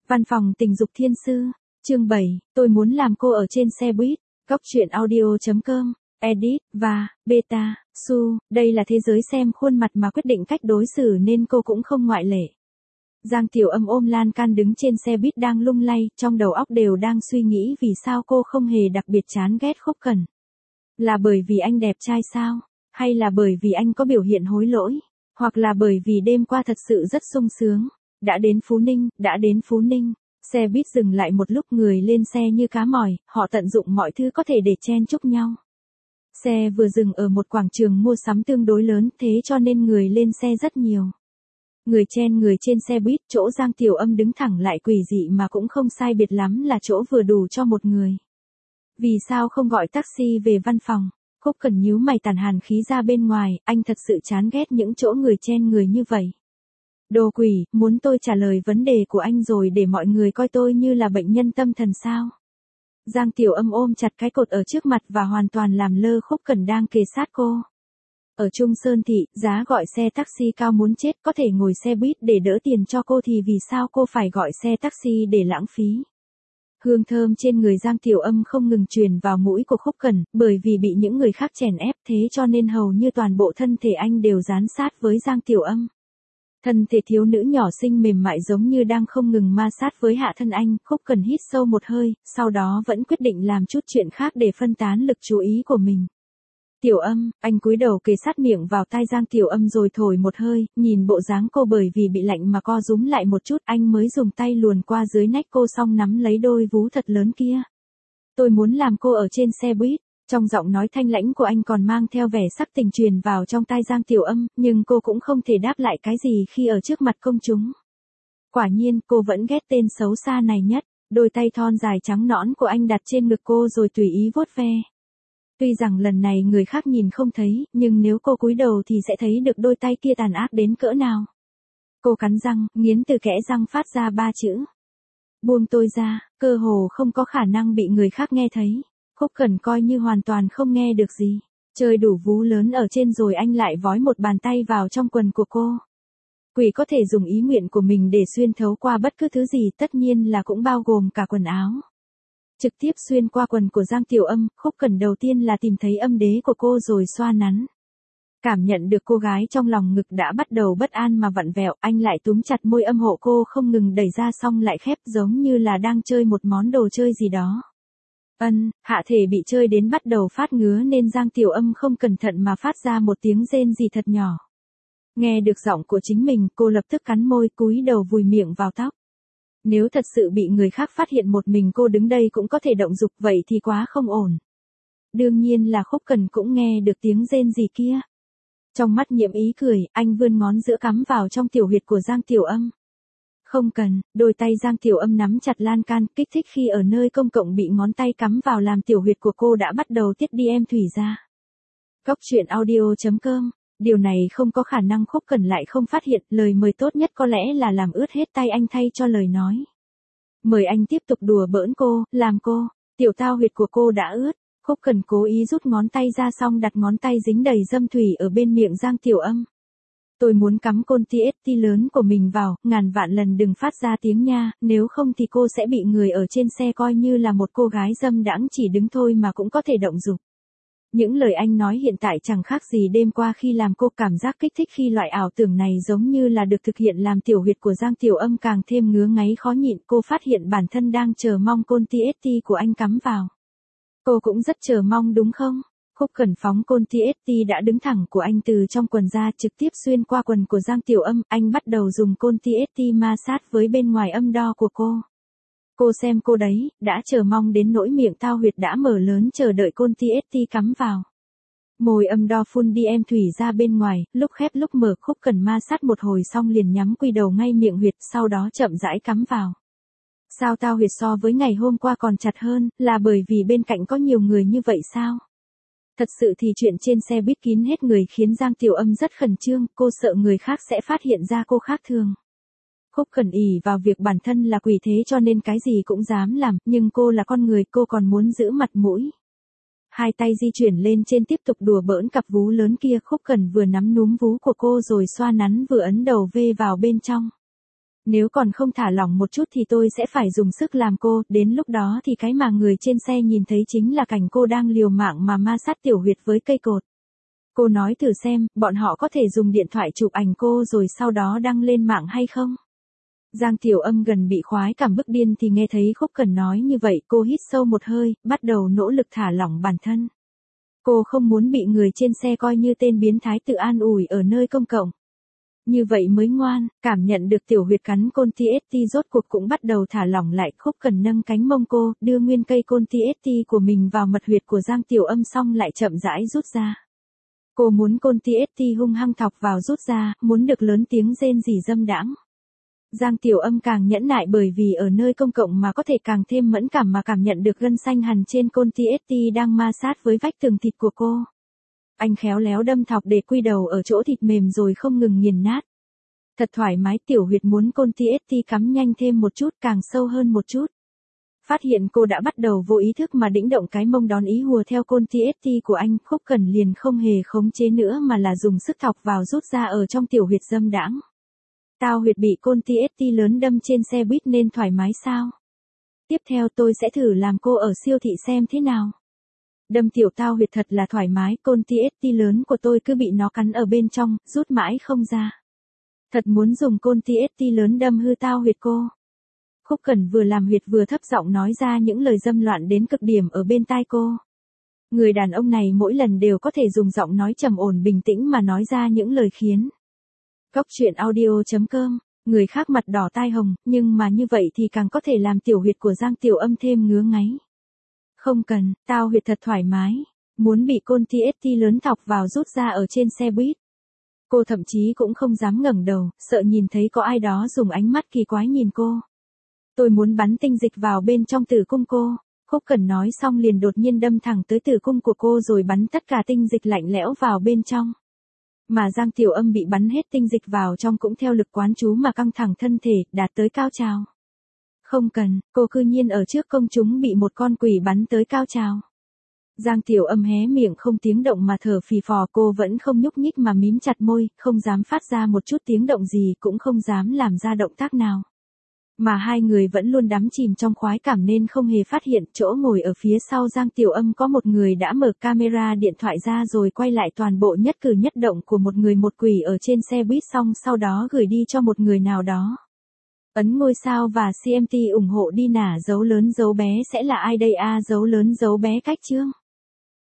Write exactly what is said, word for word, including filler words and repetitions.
Văn phòng tình dục thiên sư, chương bảy, tôi muốn làm cô ở trên xe buýt, góc truyện audio chấm com, edit, và, beta, su, đây là thế giới xem khuôn mặt mà quyết định cách đối xử nên cô cũng không ngoại lệ. Giang Tiểu Âm ôm lan can đứng trên xe buýt đang lung lay, trong đầu óc đều đang suy nghĩ vì sao cô không hề đặc biệt chán ghét Khúc Cẩn. Là bởi vì anh đẹp trai sao? Hay là bởi vì anh có biểu hiện hối lỗi? Hoặc là bởi vì đêm qua thật sự rất sung sướng? Đã đến Phú Ninh, đã đến Phú Ninh. Xe buýt dừng lại một lúc, người lên xe như cá mòi, họ tận dụng mọi thứ có thể để chen chúc nhau. Xe vừa dừng ở một quảng trường mua sắm tương đối lớn, thế cho nên người lên xe rất nhiều. Người chen người trên xe buýt, chỗ Giang Tiểu Âm đứng thẳng lại quỷ dị mà cũng không sai biệt lắm là chỗ vừa đủ cho một người. Vì sao không gọi taxi về văn phòng? Khúc Cẩn nhíu mày tàn hàn khí ra bên ngoài, anh thật sự chán ghét những chỗ người chen người như vậy. Đồ quỷ, muốn tôi trả lời vấn đề của anh rồi để mọi người coi tôi như là bệnh nhân tâm thần sao? Giang Tiểu Âm ôm chặt cái cột ở trước mặt và hoàn toàn làm lơ Khúc Cẩn đang kề sát cô. Ở Trung Sơn Thị, giá gọi xe taxi cao muốn chết, có thể ngồi xe buýt để đỡ tiền cho cô thì vì sao cô phải gọi xe taxi để lãng phí? Hương thơm trên người Giang Tiểu Âm không ngừng truyền vào mũi của Khúc Cẩn, bởi vì bị những người khác chèn ép thế cho nên hầu như toàn bộ thân thể anh đều dán sát với Giang Tiểu Âm. Thân thể thiếu nữ nhỏ xinh mềm mại giống như đang không ngừng ma sát với hạ thân anh. Khúc Cẩn hít sâu một hơi, sau đó vẫn quyết định làm chút chuyện khác để phân tán lực chú ý của mình. Tiểu Âm, anh cúi đầu kề sát miệng vào tai Giang Tiểu Âm rồi thổi một hơi, nhìn bộ dáng cô bởi vì bị lạnh mà co rúm lại một chút, anh mới dùng tay luồn qua dưới nách cô xong nắm lấy đôi vú thật lớn kia. Tôi muốn làm cô ở trên xe buýt. Trong giọng nói thanh lãnh của anh còn mang theo vẻ sắc tình truyền vào trong tai Giang Tiểu Âm, nhưng cô cũng không thể đáp lại cái gì khi ở trước mặt công chúng. Quả nhiên, cô vẫn ghét tên xấu xa này nhất. Đôi tay thon dài trắng nõn của anh đặt trên ngực cô rồi tùy ý vuốt ve. Tuy rằng lần này người khác nhìn không thấy, nhưng nếu cô cúi đầu thì sẽ thấy được đôi tay kia tàn ác đến cỡ nào. Cô cắn răng, nghiến từ kẽ răng phát ra ba chữ. Buông tôi ra, cơ hồ không có khả năng bị người khác nghe thấy. Khúc Cẩn coi như hoàn toàn không nghe được gì. Chơi đủ vú lớn ở trên rồi anh lại vói một bàn tay vào trong quần của cô. Quỷ có thể dùng ý nguyện của mình để xuyên thấu qua bất cứ thứ gì, tất nhiên là cũng bao gồm cả quần áo. Trực tiếp xuyên qua quần của Giang Tiểu Âm, Khúc Cẩn đầu tiên là tìm thấy âm đế của cô rồi xoa nắn. Cảm nhận được cô gái trong lòng ngực đã bắt đầu bất an mà vặn vẹo, anh lại túm chặt môi âm hộ cô không ngừng đẩy ra xong lại khép giống như là đang chơi một món đồ chơi gì đó. Ân, hạ thể bị chơi đến bắt đầu phát ngứa nên Giang Tiểu Âm không cẩn thận mà phát ra một tiếng rên rỉ thật nhỏ. Nghe được giọng của chính mình, cô lập tức cắn môi cúi đầu vùi miệng vào tóc. Nếu thật sự bị người khác phát hiện một mình cô đứng đây cũng có thể động dục vậy thì quá không ổn. Đương nhiên là Khúc Cẩn cũng nghe được tiếng rên rỉ kia. Trong mắt nhiễm ý cười, anh vươn ngón giữa cắm vào trong tiểu huyệt của Giang Tiểu Âm. Không cần, đôi tay Giang Tiểu Âm nắm chặt lan can, kích thích khi ở nơi công cộng bị ngón tay cắm vào làm tiểu huyệt của cô đã bắt đầu tiết đi em thủy ra. Góc truyện audio chấm com, điều này không có khả năng Khúc Cẩn lại không phát hiện, lời mời tốt nhất có lẽ là làm ướt hết tay anh thay cho lời nói. Mời anh tiếp tục đùa bỡn cô, làm cô, tiểu tao huyệt của cô đã ướt. Khúc Cẩn cố ý rút ngón tay ra xong đặt ngón tay dính đầy dâm thủy ở bên miệng Giang Tiểu Âm. Tôi muốn cắm côn tê ét tê lớn của mình vào, ngàn vạn lần đừng phát ra tiếng nha, nếu không thì cô sẽ bị người ở trên xe coi như là một cô gái dâm đãng chỉ đứng thôi mà cũng có thể động dục. Những lời anh nói hiện tại chẳng khác gì đêm qua khi làm cô cảm giác kích thích khi loại ảo tưởng này giống như là được thực hiện làm tiểu huyệt của Giang Tiểu Âm càng thêm ngứa ngáy khó nhịn. Cô phát hiện bản thân đang chờ mong côn tê ét tê của anh cắm vào. Cô cũng rất chờ mong đúng không? Khúc Cẩn phóng côn tê ét tê đã đứng thẳng của anh từ trong quần ra trực tiếp xuyên qua quần của Giang Tiểu Âm, anh bắt đầu dùng côn tê ét tê ma sát với bên ngoài âm đo của cô. Cô xem cô đấy, đã chờ mong đến nỗi miệng tao huyệt đã mở lớn chờ đợi côn tê ét tê cắm vào. Môi âm đo phun đi em thủy ra bên ngoài, lúc khép lúc mở. Khúc Cẩn ma sát một hồi xong liền nhắm quy đầu ngay miệng huyệt, sau đó chậm rãi cắm vào. Sao tao huyệt so với ngày hôm qua còn chặt hơn, là bởi vì bên cạnh có nhiều người như vậy sao? Thật sự thì chuyện trên xe buýt kín hết người khiến Giang Tiểu Âm rất khẩn trương, cô sợ người khác sẽ phát hiện ra cô khác thường. Khúc Cẩn ỷ vào việc bản thân là quỷ thế cho nên cái gì cũng dám làm, nhưng cô là con người, cô còn muốn giữ mặt mũi. Hai tay di chuyển lên trên tiếp tục đùa bỡn cặp vú lớn kia. Khúc Cẩn vừa nắm núm vú của cô rồi xoa nắn vừa ấn đầu vê vào bên trong. Nếu còn không thả lỏng một chút thì tôi sẽ phải dùng sức làm cô, đến lúc đó thì cái mà người trên xe nhìn thấy chính là cảnh cô đang liều mạng mà ma sát tiểu huyệt với cây cột. Cô nói thử xem, bọn họ có thể dùng điện thoại chụp ảnh cô rồi sau đó đăng lên mạng hay không? Giang Tiểu Âm gần bị khoái cảm bức điên thì nghe thấy Khúc Cẩn nói như vậy, cô hít sâu một hơi, bắt đầu nỗ lực thả lỏng bản thân. Cô không muốn bị người trên xe coi như tên biến thái tự an ủi ở nơi công cộng. Như vậy mới ngoan, cảm nhận được tiểu huyệt cắn côn ti ét tê rốt cuộc cũng bắt đầu thả lỏng lại. Khúc Cẩn nâng cánh mông cô, đưa nguyên cây côn ti ét tê của mình vào mật huyệt của Giang Tiểu Âm xong lại chậm rãi rút ra. Cô muốn côn ti ét tê hung hăng thọc vào rút ra, muốn được lớn tiếng rên rỉ dâm đãng. Giang Tiểu Âm càng nhẫn nại bởi vì ở nơi công cộng mà có thể càng thêm mẫn cảm mà cảm nhận được gân xanh hằn trên côn ti ét tê đang ma sát với vách tường thịt của cô. Anh khéo léo đâm thọc để quy đầu ở chỗ thịt mềm rồi không ngừng nghiền nát. Thật thoải mái, tiểu huyệt muốn côn ti ét tê cắm nhanh thêm một chút, càng sâu hơn một chút. Phát hiện cô đã bắt đầu vô ý thức mà đĩnh động cái mông đón ý hùa theo côn ti ét tê của anh, Khúc Cẩn liền không hề khống chế nữa mà là dùng sức thọc vào rút ra ở trong tiểu huyệt dâm đãng. Tao huyệt bị côn ti ét tê lớn đâm trên xe buýt nên thoải mái sao? Tiếp theo tôi sẽ thử làm cô ở siêu thị xem thế nào. Đâm tiểu tao huyệt thật là thoải mái, côn ti ét tê lớn của tôi cứ bị nó cắn ở bên trong, rút mãi không ra. Thật muốn dùng côn ti ét tê lớn đâm hư tao huyệt cô. Khúc Cẩn vừa làm huyệt vừa thấp giọng nói ra những lời dâm loạn đến cực điểm ở bên tai cô. Người đàn ông này mỗi lần đều có thể dùng giọng nói trầm ổn bình tĩnh mà nói ra những lời khiến. Cóc truyện audio chấm com, người khác mặt đỏ tai hồng, nhưng mà như vậy thì càng có thể làm tiểu huyệt của Giang Tiểu Âm thêm ngứa ngáy. Không cần, tao huyệt thật thoải mái, muốn bị côn ti ét tê lớn thọc vào rút ra ở trên xe buýt. Cô thậm chí cũng không dám ngẩng đầu, sợ nhìn thấy có ai đó dùng ánh mắt kỳ quái nhìn cô. Tôi muốn bắn tinh dịch vào bên trong tử cung cô. Khúc Cẩn nói xong liền đột nhiên đâm thẳng tới tử cung của cô rồi bắn tất cả tinh dịch lạnh lẽo vào bên trong. Mà Giang Tiểu Âm bị bắn hết tinh dịch vào trong cũng theo lực quán chú mà căng thẳng thân thể, đạt tới cao trào. Không cần, cô cư nhiên ở trước công chúng bị một con quỷ bắn tới cao trào. Giang Tiểu Âm hé miệng không tiếng động mà thở phì phò, cô vẫn không nhúc nhích mà mím chặt môi, không dám phát ra một chút tiếng động gì, cũng không dám làm ra động tác nào. Mà hai người vẫn luôn đắm chìm trong khoái cảm nên không hề phát hiện chỗ ngồi ở phía sau Giang Tiểu Âm có một người đã mở camera điện thoại ra rồi quay lại toàn bộ nhất cử nhất động của một người một quỷ ở trên xe buýt xong sau đó gửi đi cho một người nào đó. Ấn ngôi sao và xê em tê ủng hộ đi nả, dấu lớn dấu bé sẽ là ai đây a, dấu lớn dấu bé cách chương.